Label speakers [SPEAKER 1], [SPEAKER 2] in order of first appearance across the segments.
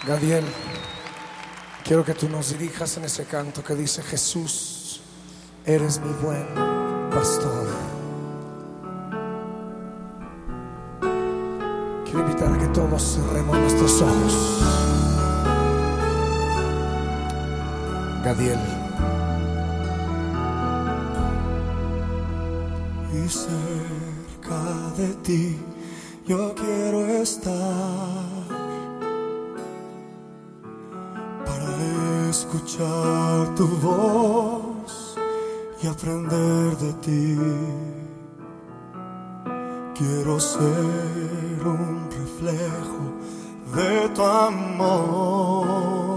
[SPEAKER 1] Gadiel, quiero que tú nos dirijas en ese canto que dice: Jesús, eres mi buen pastor. Quiero invitar a que todos cerremos nuestros ojos. Gadiel.
[SPEAKER 2] Y cerca de ti yo quiero estar, para escuchar tu voz y aprender de ti. Quiero ser un reflejo de tu amor.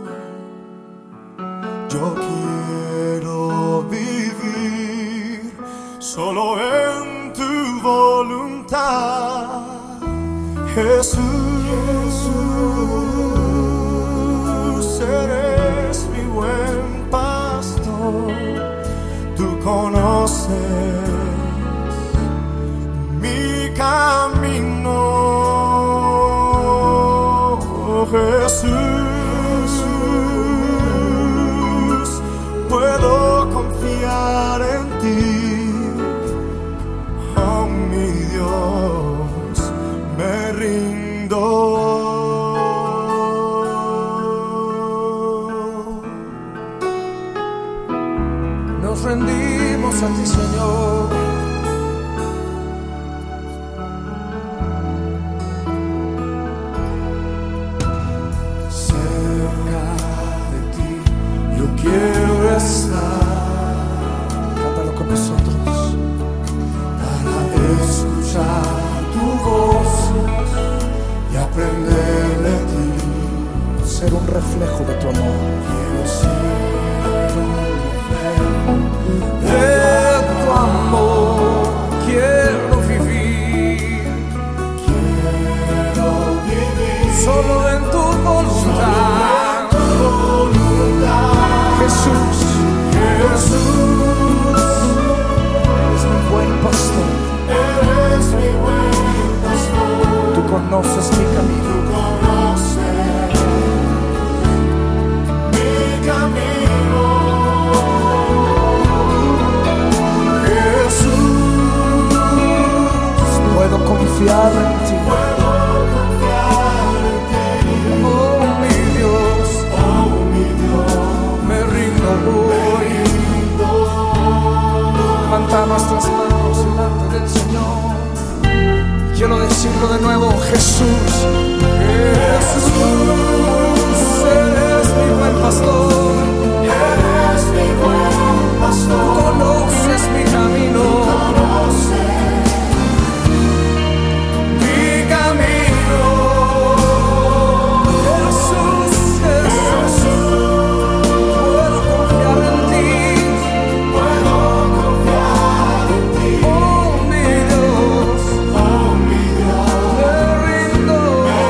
[SPEAKER 2] Yo quiero vivir solo en tu voluntad, Jesús. Eres mi buen pastor, tú conoces mi camino, Jesús. Puedo confiar en ti, oh mi Dios, me rindo.
[SPEAKER 1] Nos rendimos a ti, Señor.
[SPEAKER 2] Cerca de ti yo quiero estar.
[SPEAKER 1] Cántalo con nosotros.
[SPEAKER 2] Para escuchar tu voz y aprender de ti.
[SPEAKER 1] Ser un reflejo de tu amor.
[SPEAKER 2] Quiero ser un reflejo
[SPEAKER 1] De tu amor quiero vivir.
[SPEAKER 2] Quiero vivir
[SPEAKER 1] Solo en tu voluntad, Jesús. Eres mi buen pastor.
[SPEAKER 2] Eres mi buen pastor.
[SPEAKER 1] Tú conoces mi camino.
[SPEAKER 2] Tú conoces mi camino, Jesús.
[SPEAKER 1] Puedo confiar en ti.
[SPEAKER 2] Puedo confiar en ti.
[SPEAKER 1] Oh mi Dios,
[SPEAKER 2] Oh mi Dios,
[SPEAKER 1] me rindo hoy. Levanta nuestras manos delante del Señor. Quiero decirlo de nuevo: Jesús, Jesús, eres mi buen pastor.
[SPEAKER 2] eres mi buen pastor.
[SPEAKER 1] Conoces mi camino, mi camino. Jesús, Jesús, puedo confiar en ti.
[SPEAKER 2] Puedo confiar en ti.
[SPEAKER 1] Oh mi Dios,
[SPEAKER 2] Oh mi Dios,
[SPEAKER 1] me rindo.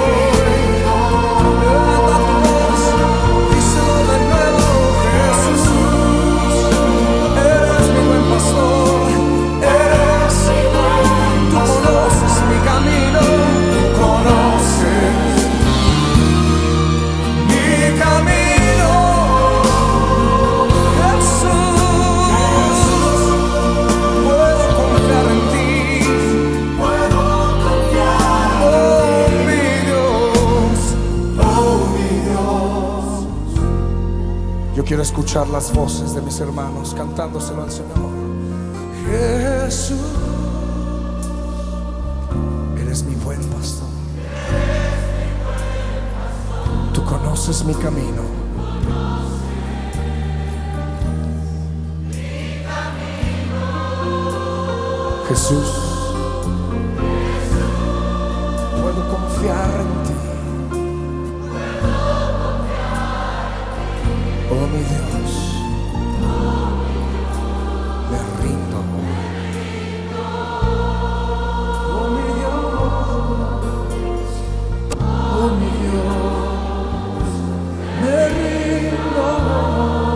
[SPEAKER 1] Levanta tu voz, díselo de nuevo: Jesús, eres mi buen pastor. Tú conoces mi camino, tú conoces mi camino, Jesús. Puedo confiar en ti,
[SPEAKER 2] puedo confiar
[SPEAKER 1] oh mi Dios.
[SPEAKER 2] oh mi Dios.
[SPEAKER 1] Yo quiero escuchar las voces de mis hermanos cantándoselo al Señor. Jesús, eres mi buen pastor. Tú conoces mi camino. Jesús, puedo confiar en ti. Oh mi Dios, me rindo. Oh mi Dios, oh mi Dios, me rindo.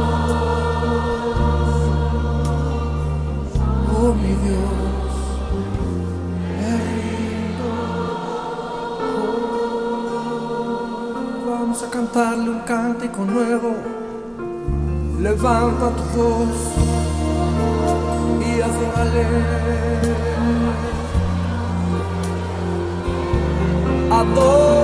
[SPEAKER 1] Oh mi Dios, Vamos a cantarle un cántico nuevo. Levanta tu voz y adórale. Adórale.